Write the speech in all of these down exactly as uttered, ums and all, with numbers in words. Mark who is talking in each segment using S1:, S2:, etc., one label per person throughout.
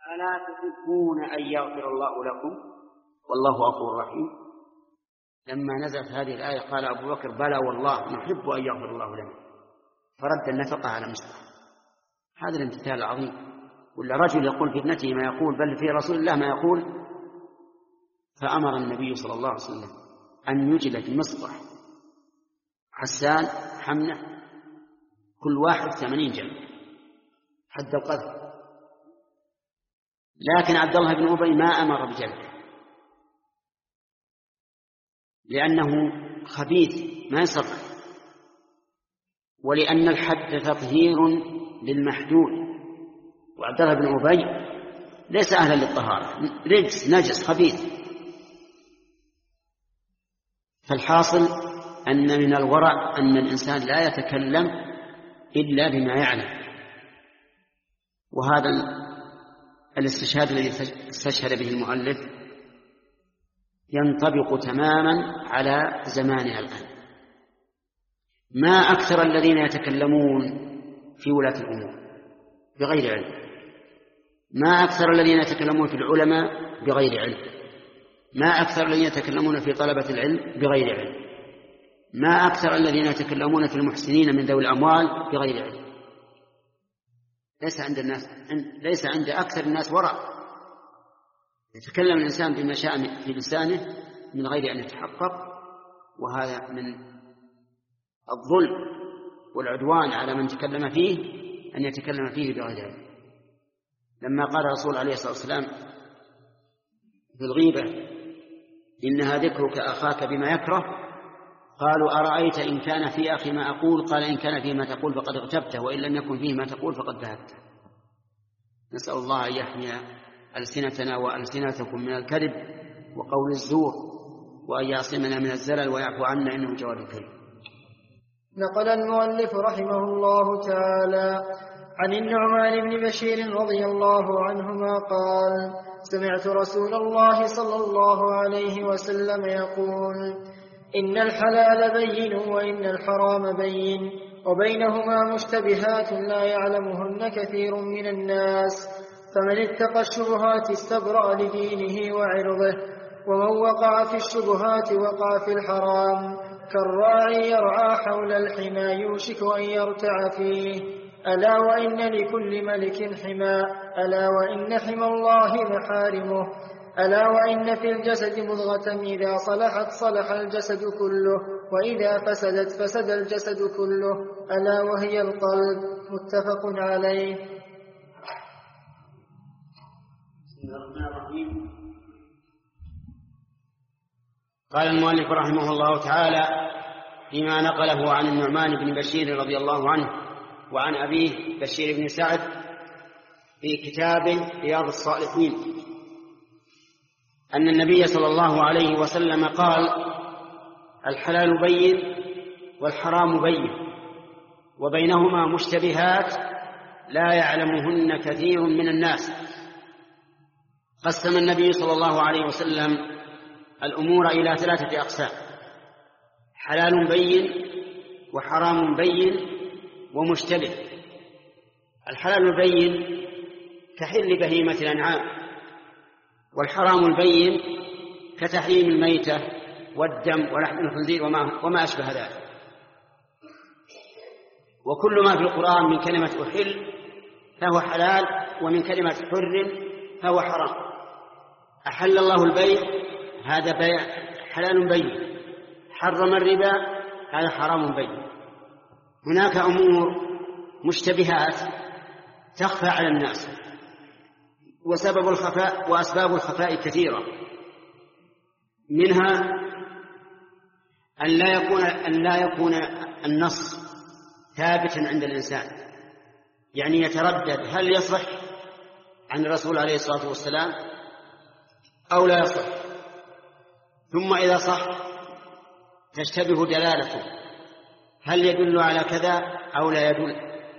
S1: ألا تحبون أن يغفر الله لكم والله غفور رحيم. لما نزلت هذه الآية قال أبو بكر بلى والله نحب أن يغفر الله لنا، فرد النفقة على مصطفى. هذا الامتثال العظيم. ولا رجل يقول في ابنته ما يقول بل في رسول الله ما يقول، فأمر النبي صلى الله عليه وسلم أن يجلد مصطح حسان حمنة كل واحد ثمانين جلد حد القذف. لكن عبد الله بن أبي ما أمر بجلده لأنه خبيث ما يصرف، ولأن الحد تطهير للمحدود، وعبد الله بن أبي ليس أهلا للطهارة، رجس نجس خبيث. فالحاصل أن من الورع أن الإنسان لا يتكلم إلا بما يعلم. وهذا الاستشهاد الذي استشهد به المؤلف ينطبق تماما على زماننا الآن. ما أكثر الذين يتكلمون في ولاة الأمور بغير علم، ما أكثر الذين يتكلمون في العلماء بغير علم، ما أكثر الذين يتكلمون في طلبة العلم بغير علم، ما أكثر الذين يتكلمون في المحسنين من ذوي الأموال بغير علم. ليس عند الناس ليس عند أكثر الناس ورع. يتكلم الإنسان بما شاء في لسانه من غير أن يتحقق، وهذا من الظلم والعدوان على من تكلم فيه أن يتكلم فيه بغير علم. لما قال الرسول عليه الصلاة والسلام في الغيبة إنها ذكرك أخاك بما يكره، قالوا أرأيت إن كان في أخي ما أقول؟ قال إن كان فيه ما تقول فقد اغتبته، وإن لم يكن فيه ما تقول فقد ذهبته. نسأل الله أن يحمي ألسنتنا وألسنتكم من الكذب وقول الزور، وأن يعصمنا من الزلل ويعفو عنا إنه جواد كريم.
S2: نقل المؤلف رحمه الله تعالى عن النعمان بن بشير رضي الله عنهما قال سمعت رسول الله صلى الله عليه وسلم يقول إن الحلال بين وإن الحرام بين وبينهما مشتبهات لا يعلمهن كثير من الناس، فمن اتقى الشبهات استبرأ لدينه وعرضه، ومن وقع في الشبهات وقع في الحرام كالراعي يرعى حول الحمى يوشك أن يرتع فيه. ألا وإن لكل ملك حمى، ألا وإن حمى الله محارمه، ألا وإن في الجسد مضغة إذا صلحت صلح الجسد كله، وإذا فسدت فسد الجسد كله، ألا وهي القلب. متفق عليه.
S1: بسم الله الرحمن الرحيم. قال المؤلف رحمه الله تعالى فيما نقله عن النعمان بن بشير رضي الله عنه وعن أبيه بشير بن سعد في كتاب رياض الصالحين أن النبي صلى الله عليه وسلم قال الحلال بين والحرام بين وبينهما مشتبهات لا يعلمهن كثير من الناس. قسم النبي صلى الله عليه وسلم الأمور إلى ثلاثة أقسام: حلال بين وحرام بين ومشتبه. الحلال البين كحل بهيمة الأنعام، والحرام البين كتحريم الميتة والدم ولحم الخنزير وما, وما أشبه ذلك. وكل ما في القرآن من كلمة أحل فهو حلال، ومن كلمة حر فهو حرام. أحل الله البيع هذا بيع حلال بين، حرم الربا هذا حرام بين. هناك أمور مشتبهات تخفى على الناس، وسبب الخفاء وأسباب الخفاء كثيرة، منها أن لا يكون أن لا يكون النص ثابتا عند الإنسان، يعني يتردد هل يصح عن الرسول عليه الصلاة والسلام أو لا يصح، ثم إذا صح تشتبه دلالته هل يدل على كذا أو لا يدل،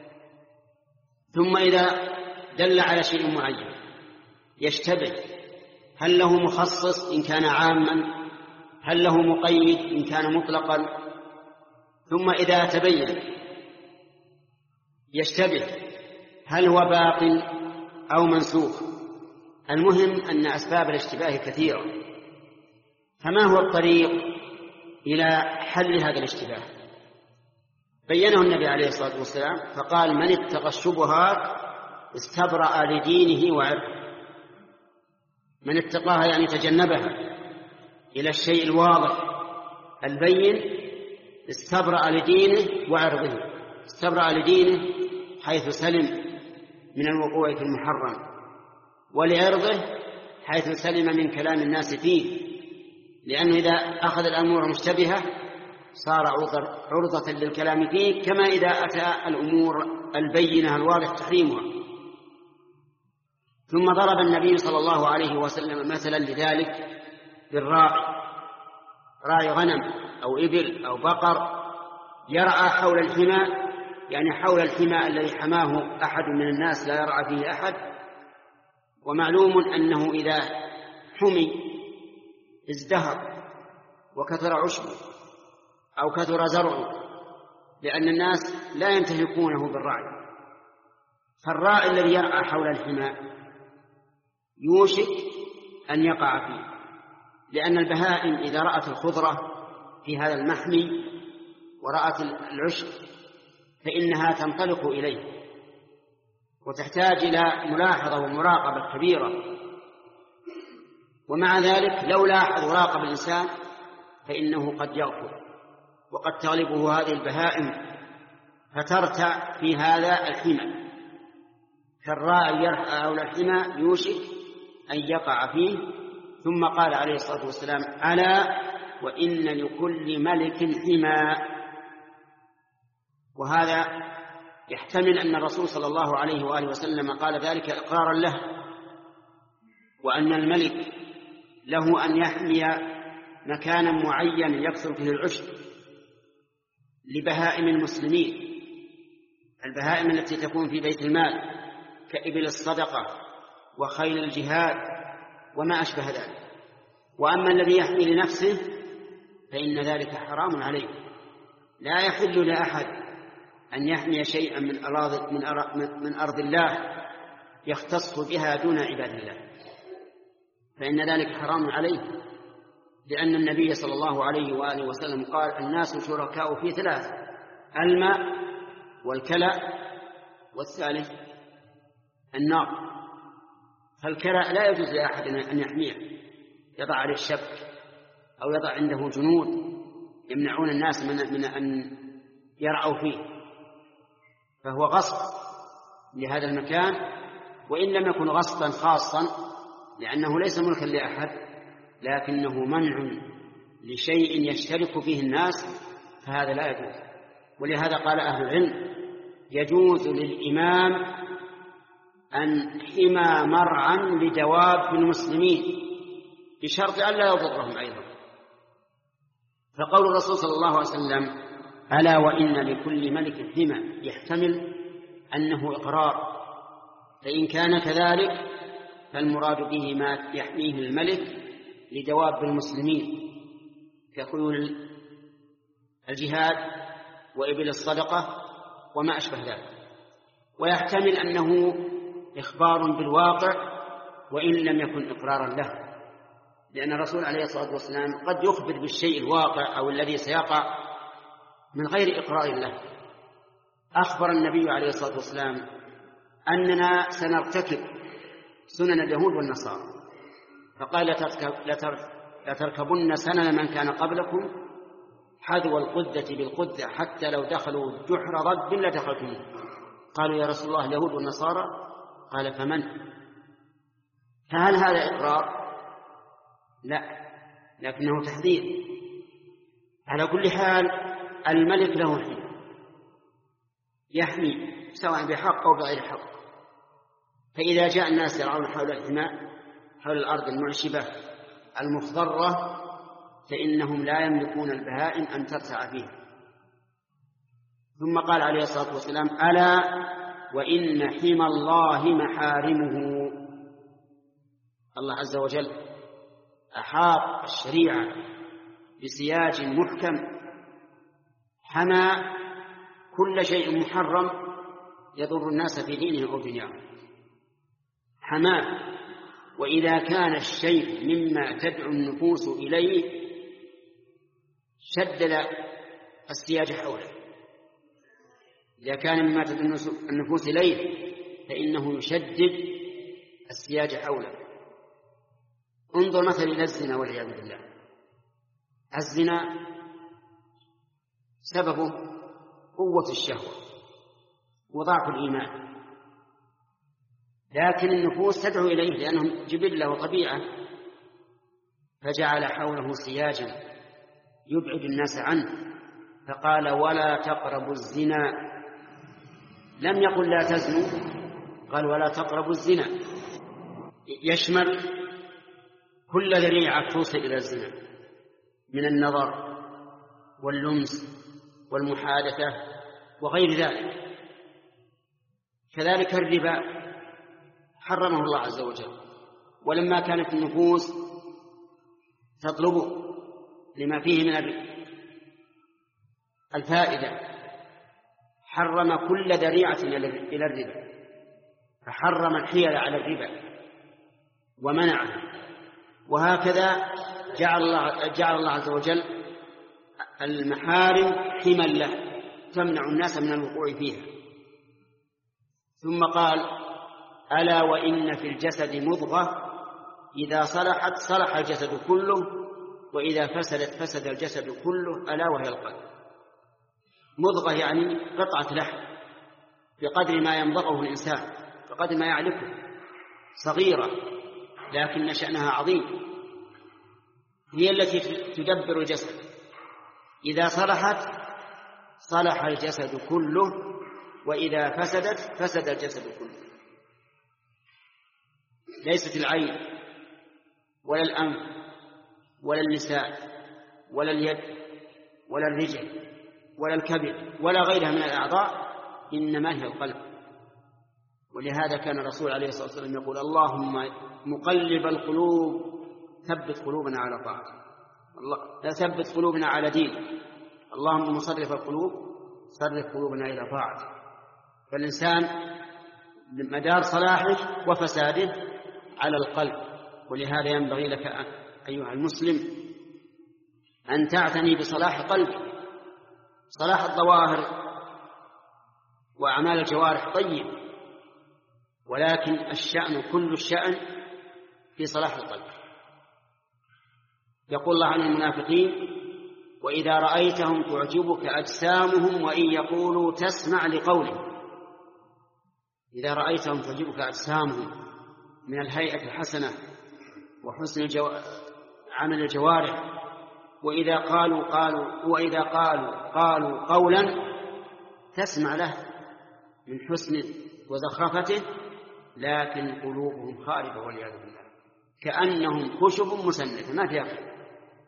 S1: ثم إذا دل على شيء معين يشتبه هل له مخصص إن كان عاما، هل له مقيد إن كان مطلقا، ثم إذا تبين يشتبه هل هو باق أو منسوخ، المهم أن أسباب الاشتباه كثيرة، فما هو الطريق إلى حل هذا الاشتباه؟ بينه النبي عليه الصلاة والسلام فقال: من اتقى الشبهات استبرأ لدينه وعرضه. من اتقاها يعني تجنبها إلى الشيء الواضح البين استبرأ لدينه وعرضه. استبرأ لدينه حيث سلم من الوقوع في المحرم، ولعرضه حيث سلم من كلام الناس فيه، لأنه إذا أخذ الأمور مشتبهة صار عرضة للكلام فيه، كما إذا أتى الأمور البينة الواضح تحريمها. ثم ضرب النبي صلى الله عليه وسلم مثلا لذلك بالراعي، راعي غنم أو إبل أو بقر يرعى حول الحمى، يعني حول الحمى الذي حماه أحد من الناس لا يرعى فيه أحد. ومعلوم أنه إذا حمي ازدهر وكثر عشبه أو كثر زرعه، لأن الناس لا ينتهكونه بالرعي. فالراعي الذي يرعى حول الحمى يوشك أن يقع فيه، لأن البهائم إذا رأت الخضرة في هذا المحمي ورأت العشب فإنها تنطلق إليه، وتحتاج إلى ملاحظة ومراقبة كبيرة. ومع ذلك لو لاحظ وراقب الإنسان فإنه قد يغفل، وقد تغلبه هذه البهائم فترتع في هذا الحمى. فالراعي يرعى حول الحمى يوشك أن يقع فيه. ثم قال عليه الصلاة والسلام: ألا وإن لكل ملك حمى. وهذا يحتمل أن الرسول صلى الله عليه وآله وسلم قال ذلك إقرارا له، وأن الملك له أن يحمي مكانا معين يكثر فيه العشب لبهائم المسلمين، البهائم التي تكون في بيت المال كإبل الصدقة وخيل الجهاد وما أشبه ذلك. وأما الذي يحمي لنفسه فإن ذلك حرام عليه. لا يحل لأحد أن يحمي شيئا من أراض, من أرض الله يختص بها دون عباد الله، فإن ذلك حرام عليه، لأن النبي صلى الله عليه وآله وسلم قال: الناس شركاء في ثلاث: الماء والكلى والثالث النار. فالكلى لا يجوز لأحد أن يحميه، يضع عليه الشبك أو يضع عنده جنود يمنعون الناس من, من أن يرعوا فيه، فهو غصب لهذا المكان، وإن لم يكن غصبا خاصا لأنه ليس ملكا لأحد، لكنه منع لشيء يشترك فيه الناس، فهذا لا يجوز. ولهذا قال أهل العلم: يجوز للإمام أن حمى مرعا لدواب المسلمين بشرط أن لا يضرهم أيضا. فقول الرسول صلى الله عليه وسلم: ألا وإن لكل ملك حمى يحتمل أنه إقرار، فإن كان كذلك فالمراد به ما يحميه الملك لدواب المسلمين كخيول الجهاد وإبل الصدقة وما أشبه ذلك. ويحتمل أنه إخبار بالواقع وإن لم يكن إقرارا له، لأن الرسول عليه الصلاة والسلام قد يخبر بالشيء الواقع أو الذي سيقع من غير إقرار له. أخبر النبي عليه الصلاة والسلام أننا سنرتكب سنن اليهود والنصارى، فقال: لتركبن سنن من كان قبلكم حذو القدة بالقدة حتى لو دخلوا جحر رد لدخلتموه. قالوا: يا رسول الله اليهود والنصارى؟ قال: فمن؟ فهل هذا إقرار؟ لا، لكنه تحذير. على كل حال الملك له حمى يحمي سواء بحق أو بغير حق. فإذا جاء الناس يرعون حول الحمى حول الأرض المعشبة المخضرة فإنهم لا يملكون البهائم أن ترتع فيها. ثم قال عليه الصلاة والسلام: ألا وإن حمى الله محارمه. الله عز وجل أحاط الشريعة بسياج محكم حمى كل شيء محرم يضر الناس في دينهم أو دنياهم، حماه وإذا كان الشيء مما تدعو النفوس إليه شدد السياج حوله. إذا كان مما تدعو النفوس إليه فإنه يشدد السياج حوله. انظر مثلا إلى الزنا والعياذ بالله. الزنا سببه قوة الشهوة وضعف الإيمان، لكن النفوس تدعو إليه لأنهم جبلة وطبيعة، فجعل حوله سياجا يبعد الناس عنه، فقال ولا تقربوا الزنا. لم يقل لا تزنوا، قال ولا تقربوا الزنا، يشمل كل ذريعة توصل إلى الزنا من النظر واللمس والمحادثة وغير ذلك. كذلك الربا حرمه الله عز وجل، ولما كانت النفوس تطلبه لما فيه من الفائدة حرم كل ذريعة إلى الربا، فحرم الحيل على الربا ومنعه. وهكذا جعل الله, جعل الله عز وجل المحارم حما له تمنع الناس من الوقوع فيها. ثم قال ألا وإن في الجسد مضغة إذا صلحت صلح الجسد كله وإذا فسدت فسد الجسد كله ألا وهي القلب. مضغة يعني قطعة لحم بقدر ما يمضغه الإنسان، بقدر ما يعلفه، صغيرة لكن شأنها عظيم، هي التي تدبر الجسد. إذا صلحت صلح الجسد كله وإذا فسدت فسد الجسد كله. ليست العين ولا الأنف ولا اللسان ولا اليد ولا الرجل ولا الكبد ولا غيرها من الأعضاء، إنما هي القلب. ولهذا كان الرسول عليه الصلاة والسلام يقول اللهم مقلب القلوب ثبت قلوبنا على طاعتك، الله لا ثبت قلوبنا على دينك، اللهم مصرف القلوب صرف قلوبنا إلى طاعتك. فالإنسان مدار صلاحه وفساده على القلب. ولهذا ينبغي لك أيها المسلم أن تعتني بصلاح قلبك. صلاح الظواهر وأعمال الجوارح طيب، ولكن الشأن كل الشأن في صلاح القلب. يقول الله عن المنافقين وإذا رأيتهم تعجبك أجسامهم وإن يقولوا تسمع لقولهم. إذا رأيتهم تعجبك أجسامهم من الهيئة الحسنة وحسن الجو... عمل الجوارح، وإذا قالوا قالوا وإذا قالوا قالوا قولا تسمع له من حسن وزخرفته، لكن قلوبهم خاربة والعياذ بالله كأنهم خشب مسندة ما فيها خير.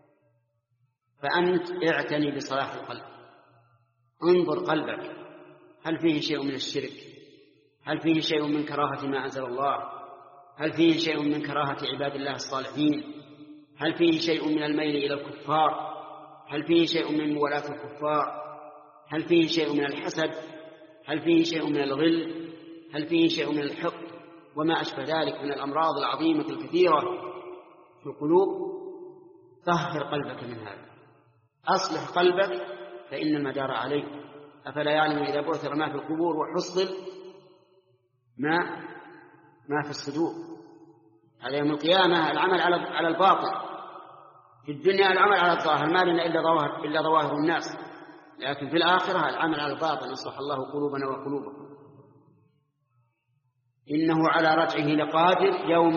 S1: فأنت اعتني بصلاح القلب. انظر قلبك هل فيه شيء من الشرك؟ هل فيه شيء من كراهة ما أنزل الله؟ هل فيه شيء من كراهة عباد الله الصالحين؟ هل فيه شيء من الميل إلى الكفار؟ هل فيه شيء من موالاة الكفار؟ هل فيه شيء من الحسد؟ هل فيه شيء من الغل؟ هل فيه شيء من الحقد وما أشبه ذلك من الأمراض العظيمة الكثيرة في القلوب؟ طهر قلبك من هذا، أصلح قلبك فإن المدار عليك. أفلا يعلم إذا بعثر ما في القبور وحصل ما ما في الصدور. على يوم القيامة العمل على على الباطل، في الدنيا العمل على الظاهر ما لنا إلا ظواهر إلا ظواهر الناس، لكن في الآخرة العمل على الباطن. أصلح الله قلوبنا وقلوبكم. إنه على رجعه لقادر يوم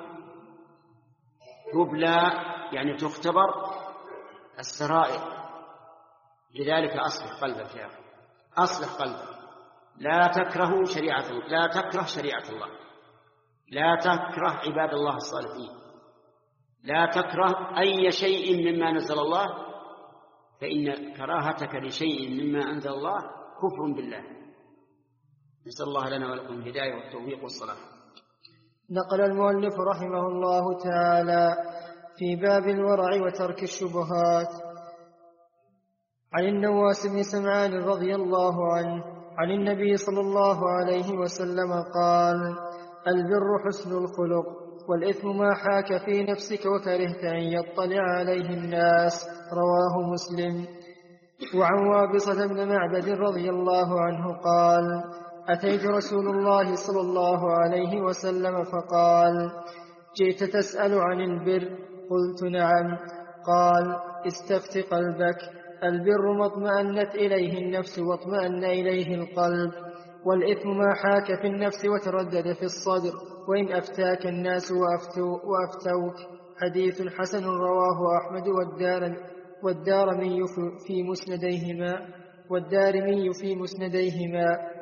S1: تبلى يعني تختبر السرائر. لذلك أصلح قلبك يا أخي، أصلح قلبك. لا تكره شريعة الله، لا تكره شريعة الله، لا تكره عباد الله الصالحين، لا تكره أي شيء مما نزل الله، فإن كراهتك لشيء مما أنزل الله كفر بالله. نسأل الله لنا ولكم الهداية والتوفيق والصلاح.
S2: نقل المؤلف رحمه الله تعالى في باب الورع وترك الشبهات عن النواس بن سمعان رضي الله عنه عن النبي صلى الله عليه وسلم قال البر حسن الخلق، والإثم ما حاك في نفسك وكرهت أن يطلع عليه الناس. رواه مسلم. وعن وابصة بن معبد رضي الله عنه قال: أتيت رسول الله صلى الله عليه وسلم فقال: جئت تسأل عن البر؟ قلت: نعم. قال: استفت قلبك. البر ما اطمأنت إليه النفس واطمأن إليه القلب، والإثم ما حاك في النفس وتردد في الصدر، وإن أفتاك الناس وأفتو وأفتوك. حديث حسن رواه أحمد والدارمي في مسنديهما والدارمي في مسنديهما.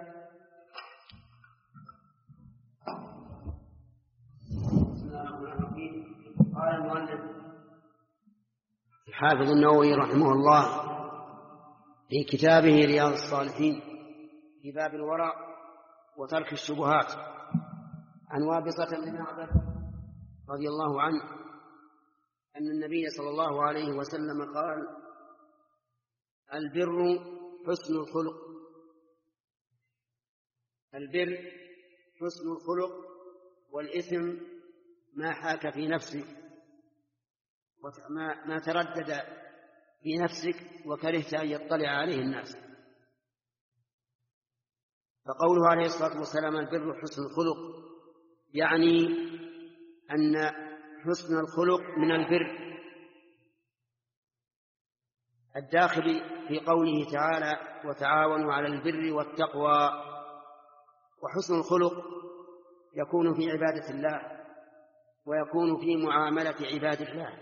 S1: قال المؤلف الحافظ النووي رحمه الله في كتابه رياض الصالحين في باب الورع وترك الشبهات عن وابصة بن معبد رضي الله عنه أن النبي صلى الله عليه وسلم قال: البر حسن الخلق. البر حسن الخلق، والإثم ما حاك في نفسك وما تردد في نفسك وكرهت أن يطلع عليه الناس. فقوله عليه الصلاة والسلام البر حسن الخلق يعني أن حسن الخلق من البر الداخل في قوله تعالى: وتعاونوا على البر والتقوى. وحسن الخلق يكون في عبادة الله ويكون في معاملة عباد الله.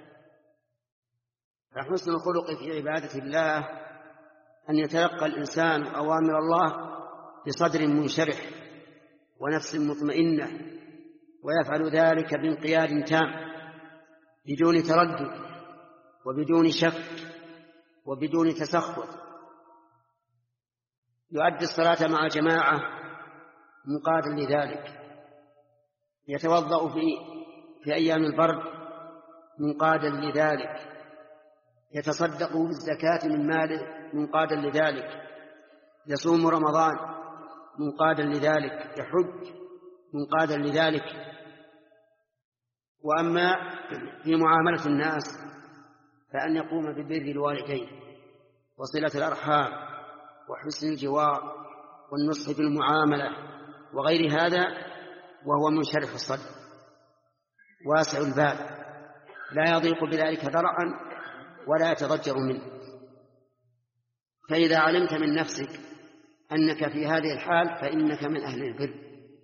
S1: فحسن الخلق في عبادة الله أن يتلقى الإنسان أوامر الله بصدر منشرح ونفس مطمئنة، ويفعل ذلك بانقياد تام بدون تردد وبدون شك وبدون تسخط. يؤدي الصلاة مع جماعة منقادا لذلك، يتوضأ في في أيام البرد منقادا لذلك، يتصدق بالزكاة من ماله منقادا لذلك، يصوم رمضان منقادا لذلك، يحج منقادا لذلك. وأما في معاملة الناس فأن يقوم ببر الوالدين وصلة الأرحام وحسن الجوار والنصح في المعاملة وغير هذا، وهو منشرح الصدر واسع الباب، لا يضيق بذلك ذرعا ولا يتضجر منه. فإذا علمت من نفسك أنك في هذه الحال فإنك من أهل البر.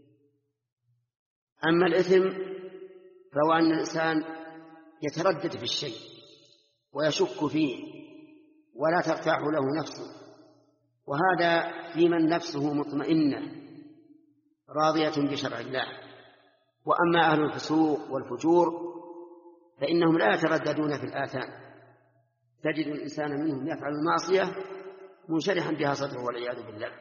S1: أما الإثم فهو أن الإنسان يتردد في الشيء ويشك فيه ولا ترتاح له نفسه، وهذا في من نفسه مطمئنة راضية بشرع الله. وأما أهل الفسوق والفجور فإنهم لا يترددون في الآثام، تجد الإنسان منهم يفعل المعصية منشرحا بها صدره والعياذ بالله،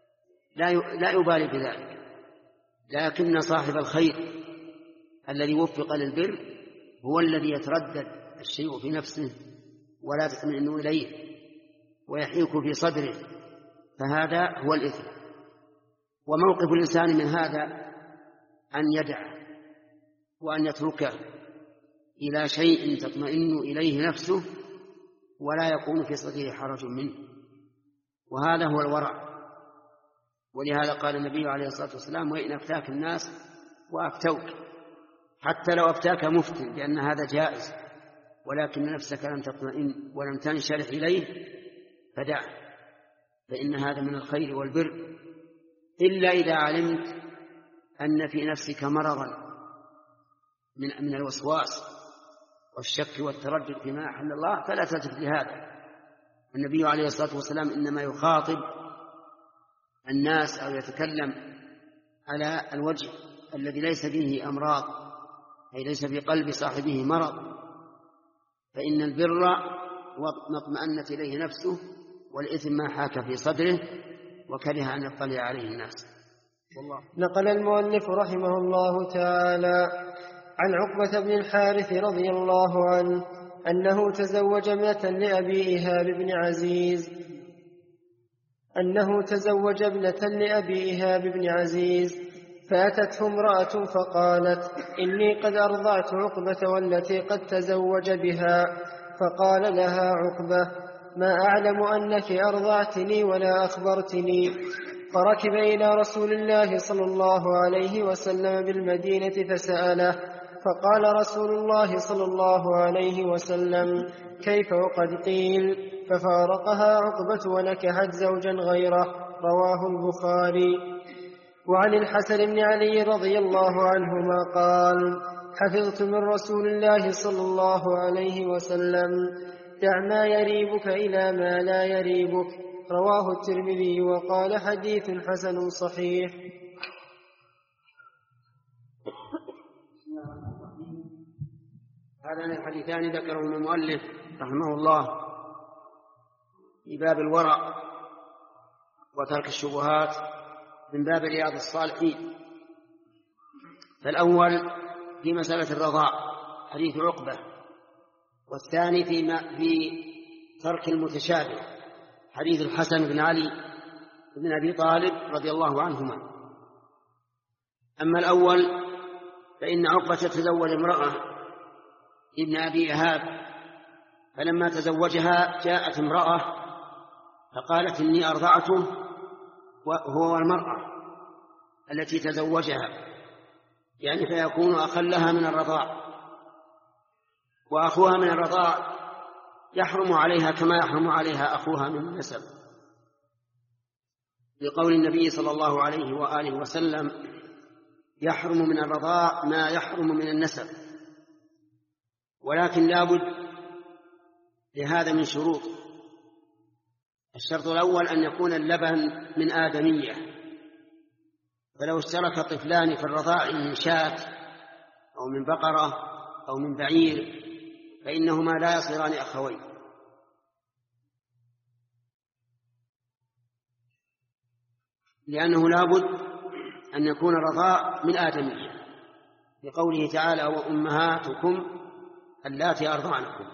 S1: لا يبالي بذلك. لكن صاحب الخير الذي وفق للبر هو الذي يتردد الشيء في نفسه ولا تطمئن إليه ويحيك في صدره، فهذا هو الإثم. وموقف الإنسان من هذا أن يدع وأن يتركه إلى شيء تطمئن إليه نفسه ولا يكون في صدره حرج منه، وهذا هو الورع. ولهذا قال النبي عليه الصلاة والسلام: وإن أفتاك الناس وأفتوك. حتى لو أفتاك مفتن لأن هذا جائز، ولكن نفسك لم تطمئن ولم تنشرح إليه فدعه، فإن هذا من الخير والبر، إلا إذا علمت أن في نفسك مرضا من من الوسواس والشك والتردد فيما أحل الله فلا تلتفت لهذا. النبي عليه الصلاة والسلام إنما يخاطب الناس أو يتكلم على الوجه الذي ليس فيه أمراض، أي ليس في قلب صاحبه مرض، فإن البر ما اطمأنت إليه نفسه، والإثم ما حاك في صدره وكره أن يطلع عليه الناس. والله.
S2: نقل المؤلف رحمه الله تعالى عن عقبة بن الحارث رضي الله عنه أنه تزوج ابنة لأبي إيهاب بن عزيز أنه تزوج ابنة لأبي إيهاب بن عزيز فأتته امرأة فقالت: إني قد أرضعت عقبة والتي قد تزوج بها. فقال لها عقبة: ما أعلم أنك أرضعتني ولا أخبرتني. فركب إلى رسول الله صلى الله عليه وسلم بالمدينة فسأله، فقال رسول الله صلى الله عليه وسلم: كيف وقد قيل؟ ففارقها عقبة ونكحت زوجا غيره. رواه البخاري. وعن الحسن بن علي رضي الله عنهما قال: حفظت من رسول الله صلى الله عليه وسلم: دع ما يريبك إلى ما لا يريبك. رواه الترمذي وقال: حديث حسن صحيح.
S1: هذان الحديثان ذكرهما المؤلف رحمه الله في باب الورع وترك الشبهات من باب رياض الصالحين. فالأول في مسألة الرضاع حديث عقبة، والثاني في, في ترك المتشابه حديث الحسن بن علي بن أبي طالب رضي الله عنهما. أما الأول فإن عقبة تزوج امرأة ابن أبي إهاب، فلما تزوجها جاءت امرأة فقالت: إني أرضعته، وهو المرأة التي تزوجها، يعني فيكون أخلها من الرضاع، وأخوها من الرضاع يحرم عليها كما يحرم عليها أخوها من النسب، لقول النبي صلى الله عليه وآله وسلم: يحرم من الرضاع ما يحرم من النسب. ولكن لا بد لهذا من شروط. الشرط الأول أن يكون اللبن من آدمية، فلو اشترك طفلان في الرضاع من شاة أو من بقرة أو من بعير فإنهما لا يصيران أخوين. لأنه لا بد أن يكون الرضاع من آدمية، لقوله تعالى: وأمهاتكم اللاتي أرضعنكم.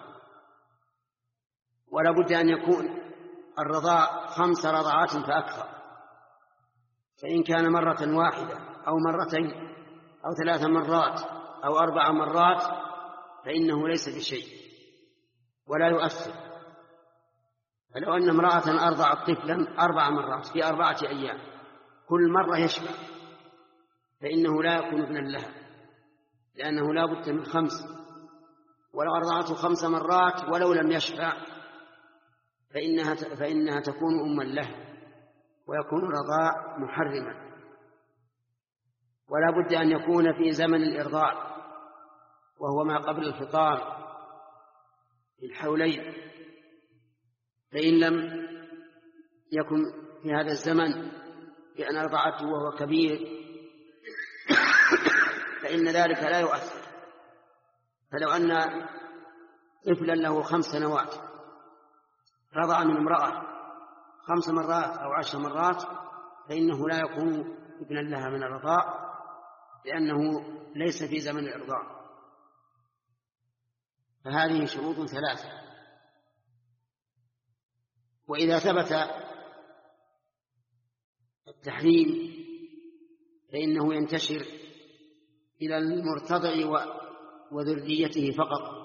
S1: ولا بد أن يكون الرضاع خمس رضعات فأكثر، فإن كان مرة واحدة أو مرتين أو ثلاث مرات أو أربع مرات فإنه ليس بشيء ولا يؤثر. فلو أن امرأة أرضعت طفلا أربع مرات في أربعة أيام كل مرة يشبع فإنه لا يكون ابنا لها، لأنه لا بد من خمس. ولو أرضعته خمس مرات ولو لم يشبع فإنها, فإنها تكون أما له ويكون الرضاع محرما. ولا بد أن يكون في زمن الإرضاع وهو ما قبل الفطام في الحولين، فإن لم يكن في هذا الزمن بأن أرضعته وهو كبير فإن ذلك لا يؤثر. فلو أن طفلا له خمس سنوات رضع من امرأة خمس مرات أو عشر مرات فإنه لا يكون ابنا لها من الرضاع، لأنه ليس في زمن الإرضاع. فهذه شروط ثلاثة. وإذا ثبت التحريم فإنه ينتشر إلى المرتضع وذريته فقط،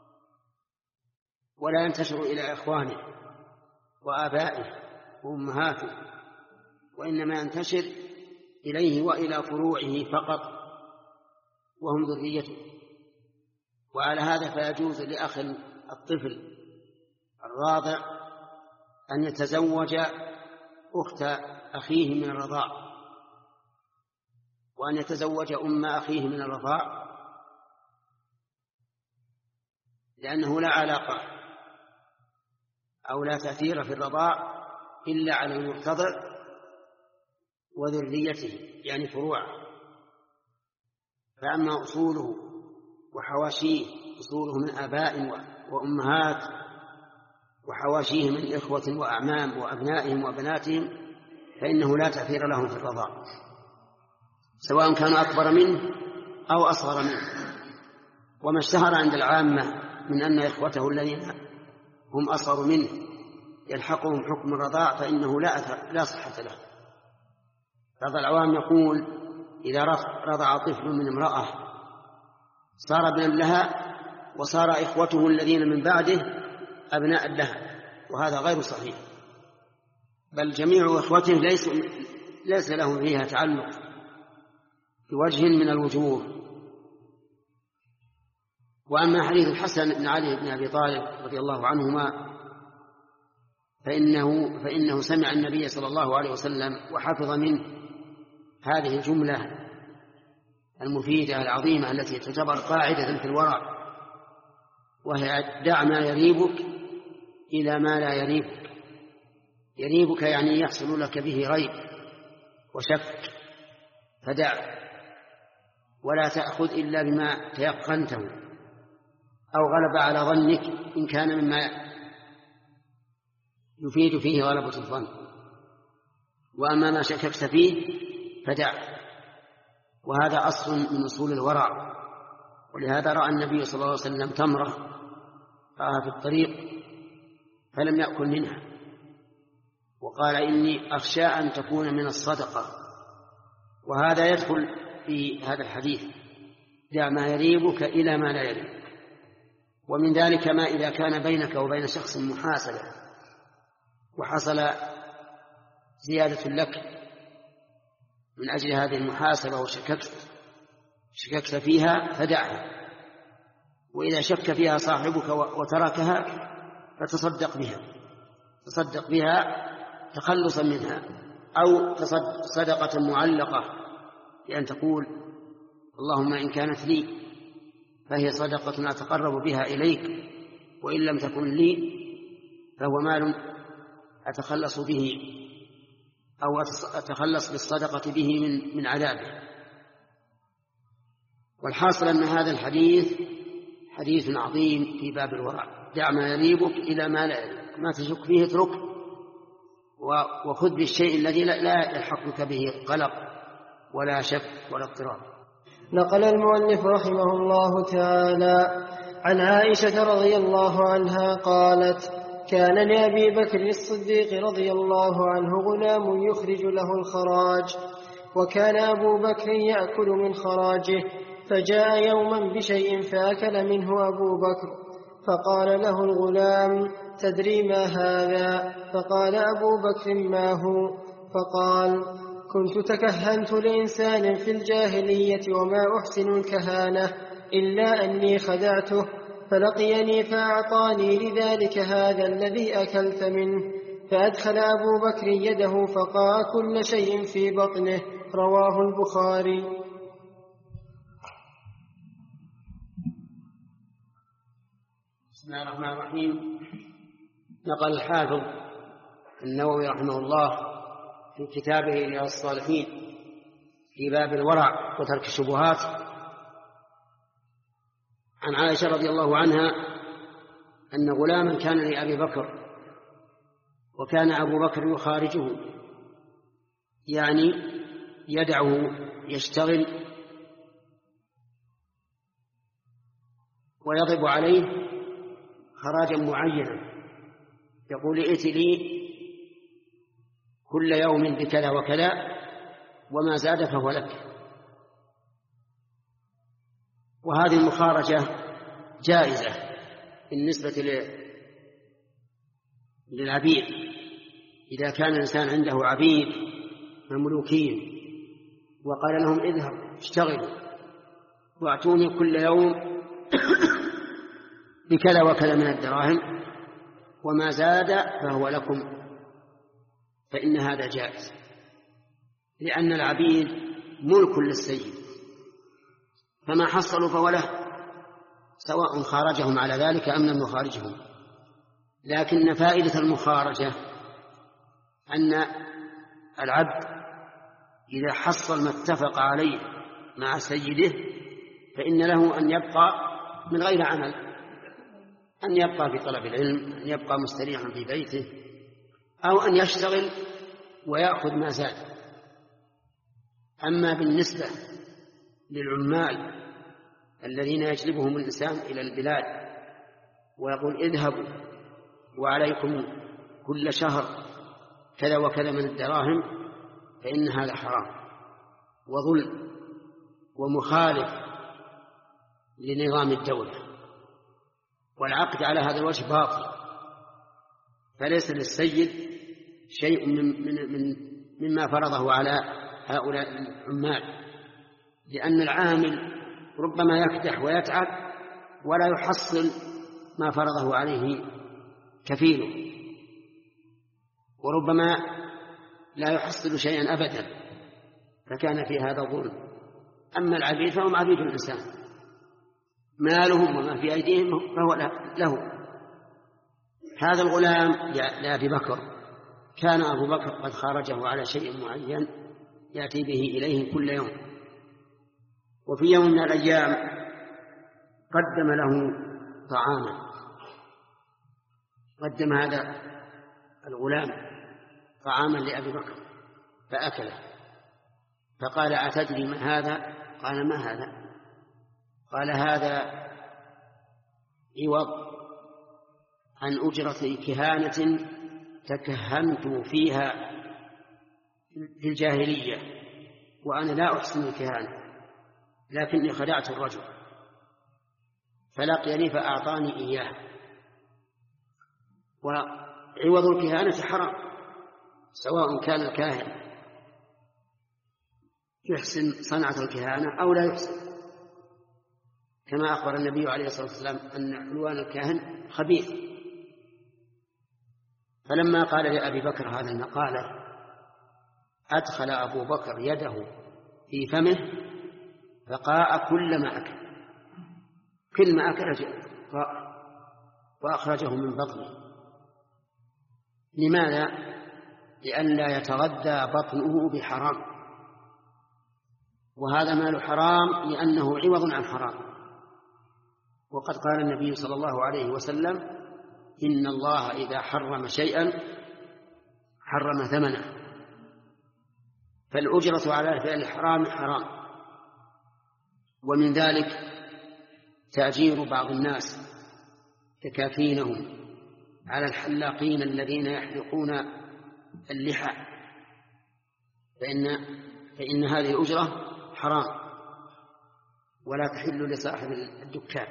S1: ولا ينتشر إلى إخوانه وآبائه وأمهاته، وإنما ينتشر إليه وإلى فروعه فقط وهم ذريته. وعلى هذا فيجوز لأخ الطفل الراضع أن يتزوج أخت أخيه من الرضاع، وأن يتزوج أم أخيه من الرضاع، لأنه لا علاقة أو لا تأثير في الرضاع إلا على المرتضع وذريته يعني فروعه. فأما أصوله وحواشيه، أصوله من آباء وأمهات وحواشيه من إخوة وأعمام وأبنائهم وبناتهم، فإنه لا تأثير لهم في الرضاع سواء كانوا أكبر منه أو أصغر منه. وما اشتهر عند العامة من أن إخوته الذين هم أصغر منه يلحقهم حكم الرضاع فإنه لا, لا صحة له. بعض العوام يقول إذا رضع طفل من امرأة صار ابنا لها وصار إخوته الذين من بعده أبناء لها، وهذا غير صحيح، بل جميع إخوته ليس, ليس لهم فيها تعلق بوجه من الوجوه. وأما حديث الحسن بن علي بن أبي طالب رضي الله عنهما فإنه, فإنه سمع النبي صلى الله عليه وسلم وحفظ منه هذه الجملة المفيدة العظيمة التي تعتبر قاعدة في الورع، وهي دع ما يريبك إلى ما لا يريبك. يريبك يعني يحصل لك به ريب وشك، فدع، ولا تأخذ إلا بما تيقنته أو غلب على ظنك إن كان مما يفيد فيه غلبة الظن. وأما ما شككت فيه فدع، وهذا أصل من أصول الورع. ولهذا رأى النبي صلى الله عليه وسلم تمرة رآها في الطريق فلم يأكل منها، وقال إني أخشى أن تكون من الصدقة. وهذا يدخل في هذا الحديث دع ما يريبك إلى ما لا يريبك. ومن ذلك ما إذا كان بينك وبين شخص محاسبة وحصل زيادة لك من أجل هذه المحاسبة وشككت شككت فيها فدعها، وإذا شك فيها صاحبك وتركها فتصدق بها تصدق بها تخلصا منها، أو صدقة معلقة بأن تقول اللهم إن كانت لي فهي صدقة أتقرب بها إليك، وإن لم تكن لي فهو مال أتخلص به أو أتخلص بالصدقة به من من عذابه. والحاصل أن هذا الحديث حديث عظيم في باب الورع. دع ما يريبك إلى ما لا يريبك، ما تشك فيه اتركه، وخذ بالشيء الذي لا يلحقك به قلق ولا شك ولا اضطراب.
S2: نقل المؤلف رحمه الله تعالى عن عائشة رضي الله عنها قالت: كان لأبي بكر الصديق رضي الله عنه غلام يخرج له الخراج، وكان أبو بكر يأكل من خراجه، فجاء يوما بشيء فأكل منه أبو بكر، فقال له الغلام: تدري ما هذا؟ فقال أبو بكر: ما هو؟ فقال: كنت تكهنت لإنسان في الجاهلية وما أحسن الكهانة إلا أني خدعته، فلقيني فأعطاني لذلك هذا الذي أكلت منه، فأدخل أبو بكر يده فقاء كل شيء في بطنه. رواه البخاري.
S1: بسم الله الرحمن الرحيم. نقل الحافظ النووي رحمه الله في كتابه رياض الصالحين في باب الورع وترك الشبهات عن عائشة رضي الله عنها أن غلاما كان لأبي بكر، وكان أبو بكر يخارجه، يعني يدعه يشتغل ويضرب عليه خراجا معينا، يقول: ائت لي كل يوم بكذا وكذا، وما زاد فهو لك. وهذه المخارجة جائزة بالنسبة للعبيد. إذا كان الإنسان عنده عبيد مملوكين وقال لهم: اذهبوا اشتغلوا واعطوني كل يوم بكذا وكذا من الدراهم، وما زاد فهو لكم، فإن هذا جائز، لأن العبيد ملك للسيد، فما حصلوا فهو له، سواء خارجهم على ذلك أم لم يخارجهم. لكن فائدة المخارجة أن العبد إذا حصل ما اتفق عليه مع سيده فإن له أن يبقى من غير عمل، أن يبقى في طلب العلم، أن يبقى مستريحا في بيته، أو أن يشتغل ويأخذ ما زاد. أما بالنسبة للعمال الذين يجلبهم الإنسان إلى البلاد ويقول: اذهبوا وعليكم كل شهر كذا وكذا من الدراهم، فإن هذا حرام وظلم، ومخالف لنظام الدولة، والعقد على هذا الوجه باطل، فليس للسيد شيء من من من مما فرضه على هؤلاء العمال، لأن العامل ربما يكدح ويتعب ولا يحصل ما فرضه عليه كفيله، وربما لا يحصل شيئا أبدا، فكان في هذا ظلم. أما العبيد فهم عبيد الإنسان، مالهم وما في أيديهم فهو له. هذا الغلام لأبي بكر كان أبو بكر قد خرجه على شيء معين يأتي به إليه كل يوم، وفي يوم من الأيام قدم له طعاما، قدم هذا الغلام طعاما لأبي بكر فأكله، فقال: أتدري ما هذا؟ قال: ما هذا؟ قال: هذا عوض عن أجرة كهانة تكهنت فيها في الجاهلية، وأنا لا أحسن الكهانة، لكني خدعت الرجل فلقيني فأعطاني إياه. وعوض الكهانة حرام، سواء كان الكاهن يحسن صنعة الكهانة أو لا يحسن، كما أخبر النبي عليه الصلاة والسلام أن علوان الكاهن خبيث. فلما قال لأبي بكر هذا المقالة أدخل أبو بكر يده في فمه فقاء كل ما أكل، كل ما أكل وأخرجه من بطنه. لماذا؟ لئلا يتغذى بطنه بحرام، وهذا مال حرام لأنه عوض عن حرام. وقد قال النبي صلى الله عليه وسلم: إن الله إذا حرم شيئا حرم ثمنه، فالأجرة على فعل الحرام حرام. ومن ذلك تأجير بعض الناس تكافينهم على الحلاقين الذين يحلقون اللحى، فإن, فإن هذه الأجرة حرام ولا تحل لصاحب الدكان،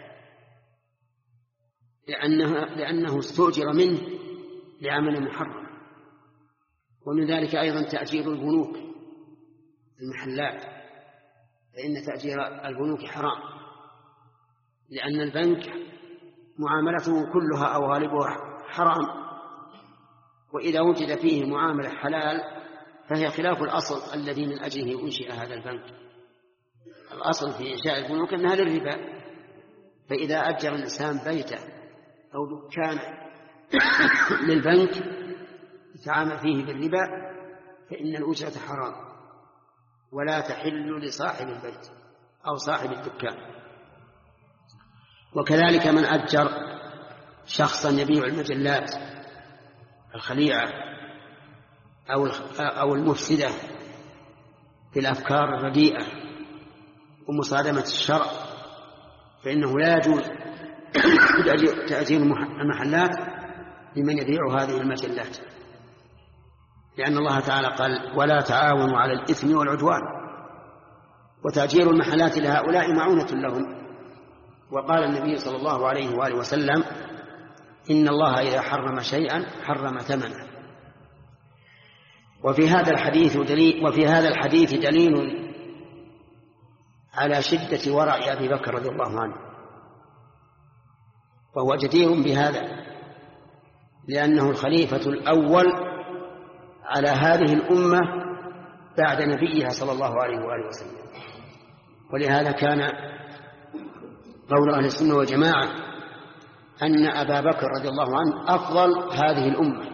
S1: لأنها لأنه استؤجر منه لعمل محرم. ومن ذلك أيضا تأجير البنوك المحلات، فإن تأجير البنوك حرام، لأن البنك معاملته كلها أو غالبها حرام، وإذا وجد فيه معاملة حلال فهي خلاف الأصل الذي من أجله أنشئ هذا البنك. الأصل في إنشاء البنوك أنها للربا، فإذا أجر الإنسان بيته أو دكانه للبنك يتعامل فيه بالربا فإن الأجرة حرام ولا تحل لصاحب البيت أو صاحب الدكان. وكذلك من أجر شخصا يبيع المجلات الخليعة أو المفسدة في الأفكار الرديئة ومصادمة الشرع، فإنه لا يجوز تأجير المحلات لمن يبيع هذه المجلات، لأن الله تعالى قال: ولا تعاونوا على الإثم والعدوان. وتأجير المحلات لهؤلاء معونة لهم. وقال النبي صلى الله عليه وآله وسلم: إن الله إذا حرم شيئا حرم ثمنه. وفي هذا الحديث دليل وفي هذا الحديث دليل على شدة ورع أبي بكر رضي الله عنه، وهو جدير بهذا لأنه الخليفة الأول على هذه الأمة بعد نبيها صلى الله عليه وآله وسلم. ولهذا كان قول أهل السنة والجماعة أن أبا بكر رضي الله عنه أفضل هذه الأمة،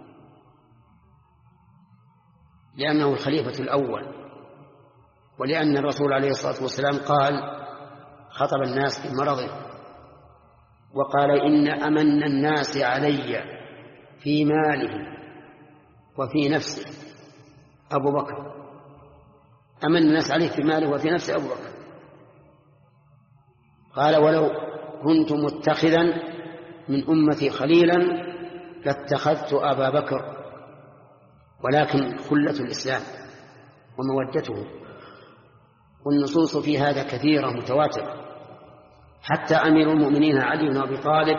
S1: لأنه الخليفة الأول، ولأن الرسول عليه الصلاة والسلام قال خطب الناس في مرضه وقال: إن أمن الناس علي في ماله وفي نفسه أبو بكر. أمن الناس عليه في ماله وفي نفسه أبو بكر. قال: ولو كنت متخذا من أمتي خليلا لاتخذت أبا بكر، ولكن خلة الإسلام ومودته والنصوص في هذا كثيرة متواترة. حتى أمير المؤمنين علي بن أبي طالب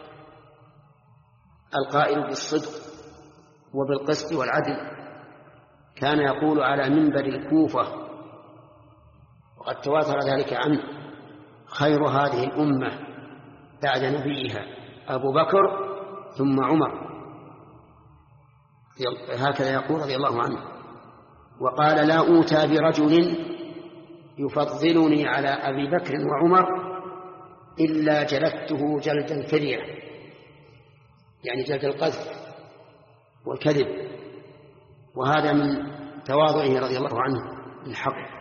S1: القائل بالصدق وبالقسط والعدل كان يقول على منبر الكوفة وقد تواتر ذلك عنه: خير هذه الأمة بعد نبيها أبو بكر ثم عمر، هكذا يقول رضي الله عنه. وقال: لا أوتى برجل يفضلني على أبي بكر وعمر إلا جلدته جلد الفرية، يعني جلد القذف والكذب. وهذا من تواضعه رضي الله عنه بالحق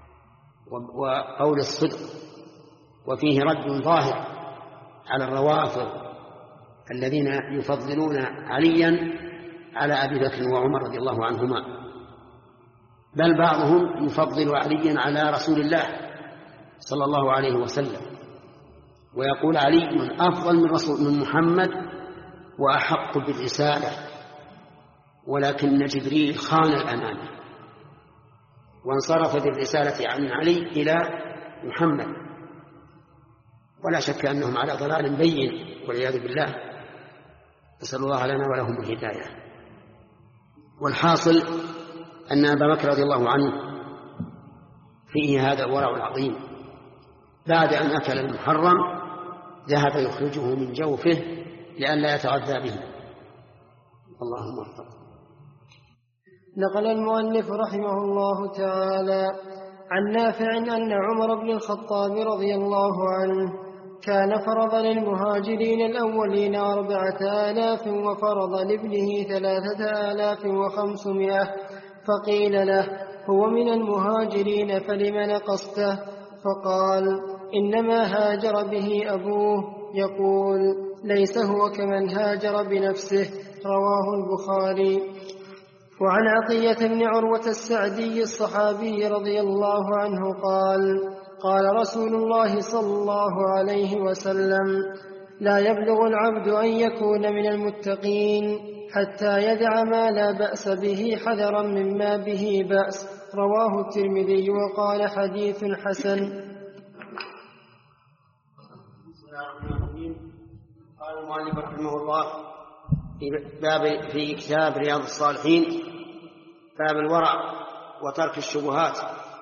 S1: وقول الصدق. وفيه رد ظاهر على الروافض الذين يفضلون عليا على أبي بكر وعمر رضي الله عنهما، بل بعضهم يفضل عليا على رسول الله صلى الله عليه وسلم، ويقول علي من أفضل من رسول من محمد وأحق بالرسالة، ولكن جبريل خان الأمانة وانصرف بالرسالة عن علي إلى محمد. ولا شك أنهم على ضلال بين والعياذ بالله، نسأل الله لنا ولهم الهداية. والحاصل أن أبا بكر رضي الله عنه فيه هذا الورع العظيم، بعد أن أكل المحرم ذهب يخرجه من جوفه لئلا يتغذى به. اللهم احفظ.
S2: نقل المؤلف رحمه الله تعالى عن نافع أن عمر بن الخطاب رضي الله عنه كان فرض للمهاجرين الأولين أربعة آلاف وفرض لابنه ثلاثة آلاف وخمسمائة، فقيل له: هو من المهاجرين فلم نقصته؟ فقال: إنما هاجر به أبوه. يقول: ليس هو كمن هاجر بنفسه. رواه البخاري. وعن عطية بن عروة السعدي الصحابي رضي الله عنه قال: قال رسول الله صلى الله عليه وسلم: لا يبلغ العبد أن يكون من المتقين حتى يدع ما لا بأس به حذرا مما به بأس. رواه الترمذي وقال: حديث حسن.
S1: قال المؤلف رحمه الله في باب في كتاب رياض الصالحين باب الورع وترك الشبهات،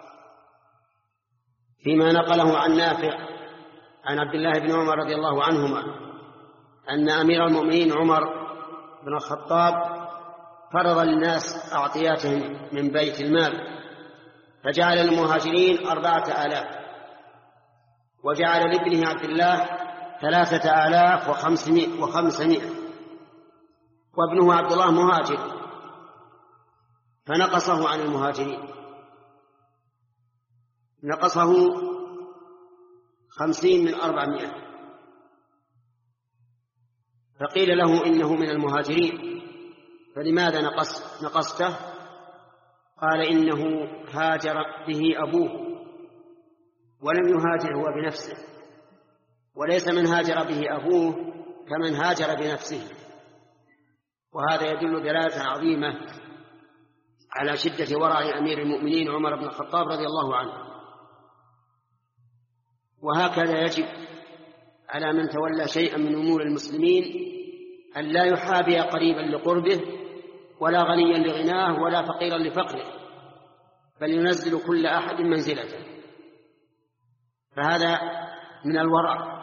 S1: فيما نقله عن نافع عن عبد الله بن عمر رضي الله عنهما أن أمير المؤمنين عمر بن الخطاب فرض للناس أعطياتهم من بيت المال، فجعل المهاجرين أربعة آلاف، وجعل لابنه عبد الله ثلاثة آلاف وخمسمائة، وابنه عبد الله مهاجر، فنقصه عن المهاجرين، نقصه خمسين من أربعمائة. فقيل له: إنه من المهاجرين فلماذا نقص نقصته؟ قال: إنه هاجر به أبوه ولم يهاجر هو بنفسه، وليس من هاجر به أبوه كمن هاجر بنفسه. وهذا يدل دلالة عظيمة على شدة ورع أمير المؤمنين عمر بن الخطاب رضي الله عنه. وهكذا يجب على من تولى شيئا من أمور المسلمين أن لا يحابي قريبا لقربه ولا غنيا لغناه ولا فقيرا لفقره، بل ينزل كل أحد منزلته. فهذا من الورع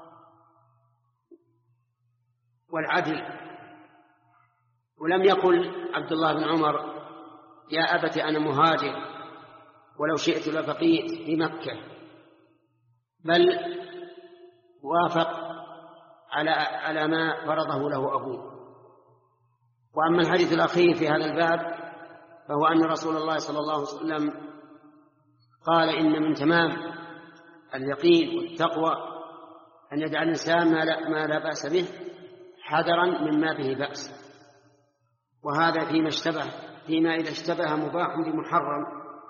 S1: والعدل. ولم يقل عبد الله بن عمر: يا أبت أنا مهاجر ولو شئت لبقيت بمكة، بل وافق على على ما فرضه له أبوه. وأما الحديث الأخير في هذا الباب فهو أن رسول الله صلى الله عليه وسلم قال: إن من تمام اليقين والتقوى أن يدع الإنسان ما لا, ما لا بأس به حذرا مما به بأس. وهذا فيما اشتبه فيما إذا اشتبه مباح بمحرم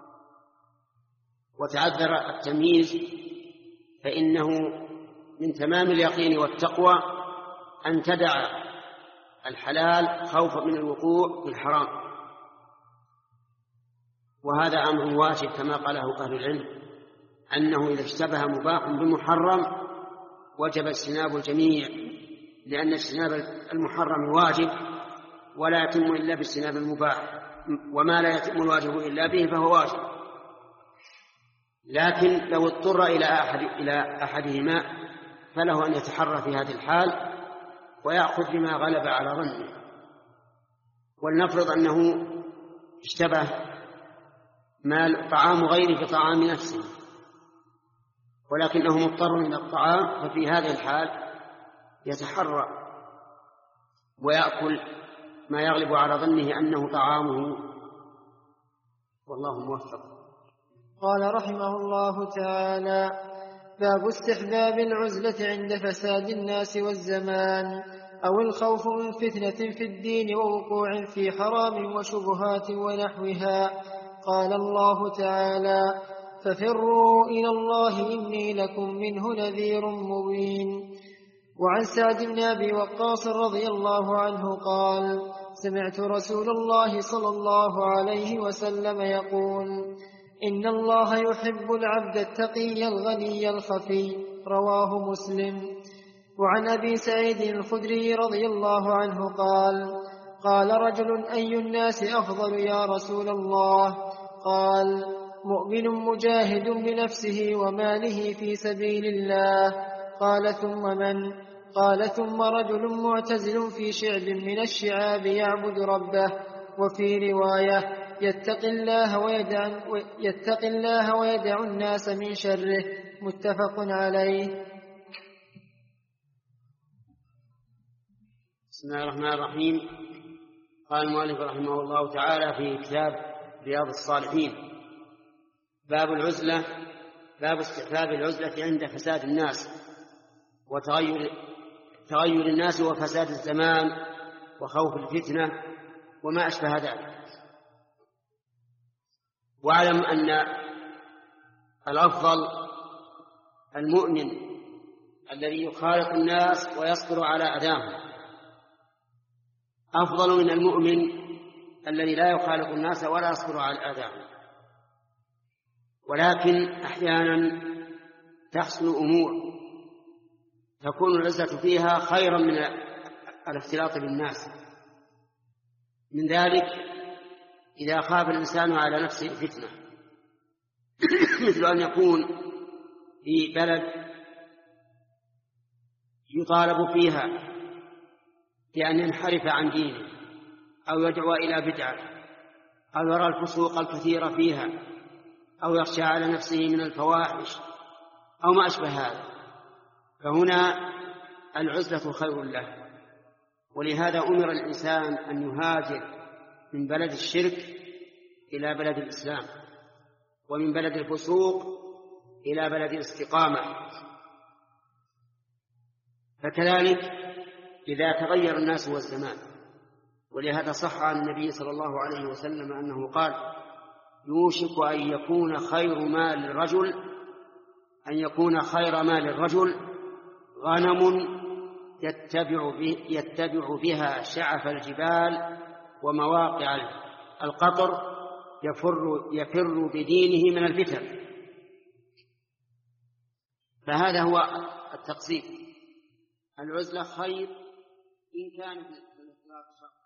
S1: وتعذر التمييز، فإنه من تمام اليقين والتقوى أن تدع الحلال خوفا من الوقوع في الحرام. وهذا أمر واجب كما قاله أهل العلم، أنه إذا اشتبه مباح بمحرم وجب اجتناب الجميع، لأن اجتناب المحرم واجب ولا يتم إلا باجتناب المباح، وما لا يتم الواجب إلا به فهو واجب. لكن لو اضطر إلى أحد إلى أحدهما فله أن يتحرى في هذه الحال ويأخذ بما غلب على ظنه. ولنفرض أنه اشتبه مال طعام غيره بطعام نفسه ولكنه مضطر إلى الطعام، ففي هذه الحال يتحرى ويأكل ما يغلب على ظنه أنه طعامه، والله موفق.
S2: قال رحمه الله تعالى: باب استحباب العزلة عند فساد الناس والزمان أو الخوف من فتنة في الدين ووقوع في حرام وشبهات ونحوها. قال الله تعالى: ففروا إلى الله إني لكم منه نذير مبين. وعن سعد بن أبي وقاص رضي الله عنه قال: سمعت رسول الله صلى الله عليه وسلم يقول: إن الله يحب العبد التقي الغني الخفي. رواه مسلم. وعن أبي سعيد الخدري رضي الله عنه قال: قال رجل: أي الناس أفضل يا رسول الله؟ قال: مؤمن مجاهد بنفسه وماله في سبيل الله. قال: ثم من؟ قال: ثم رجل معتزل في شعب من الشعاب يعبد ربه. وفي رواية: يتقي الله ويدع, يتقي الله ويدع الناس من شره. متفق عليه.
S1: بسم الله الرحمن الرحيم. قال المؤلف رحمه الله تعالى في كتاب رياض الصالحين: باب العزلة، باب استحباب العزلة عند فساد الناس وتغير تغير الناس وفساد الزمان وخوف الفتنة وما أشبه ذلك. واعلم أن الأفضل المؤمن الذي يخالط الناس ويصبر على أذاهم، أفضل من المؤمن الذي لا يخالط الناس ولا يصبر على أذاهم. ولكن أحيانا تحصل أمور تكون العزة فيها خيرا من الاختلاط بالناس. من ذلك إذا خاف الإنسان على نفسه فتنة، مثل أن يكون في بلد يطالب فيها بأن ينحرف عن دينه أو يدعو إلى بدعة أو يرى الفسوق الكثير فيها أو يخشى على نفسه من الفواحش أو ما أشبه هذا، فهنا العزلة خير له. ولهذا أمر الإنسان أن يهاجر من بلد الشرك إلى بلد الإسلام، ومن بلد الفسوق إلى بلد الاستقامة. فكذلك إذا تغير الناس والزمان. ولهذا صح عن النبي صلى الله عليه وسلم أنه قال: يوشك أن يكون خير مال الرجل أن يكون خير مال الرجل غنم يتبع, به يتبع بها شعف الجبال ومواقع القطر يفر, يفر بدينه من الفتن. فهذا هو التقسيم. العزلة خير إن كان في الاختلاط شر.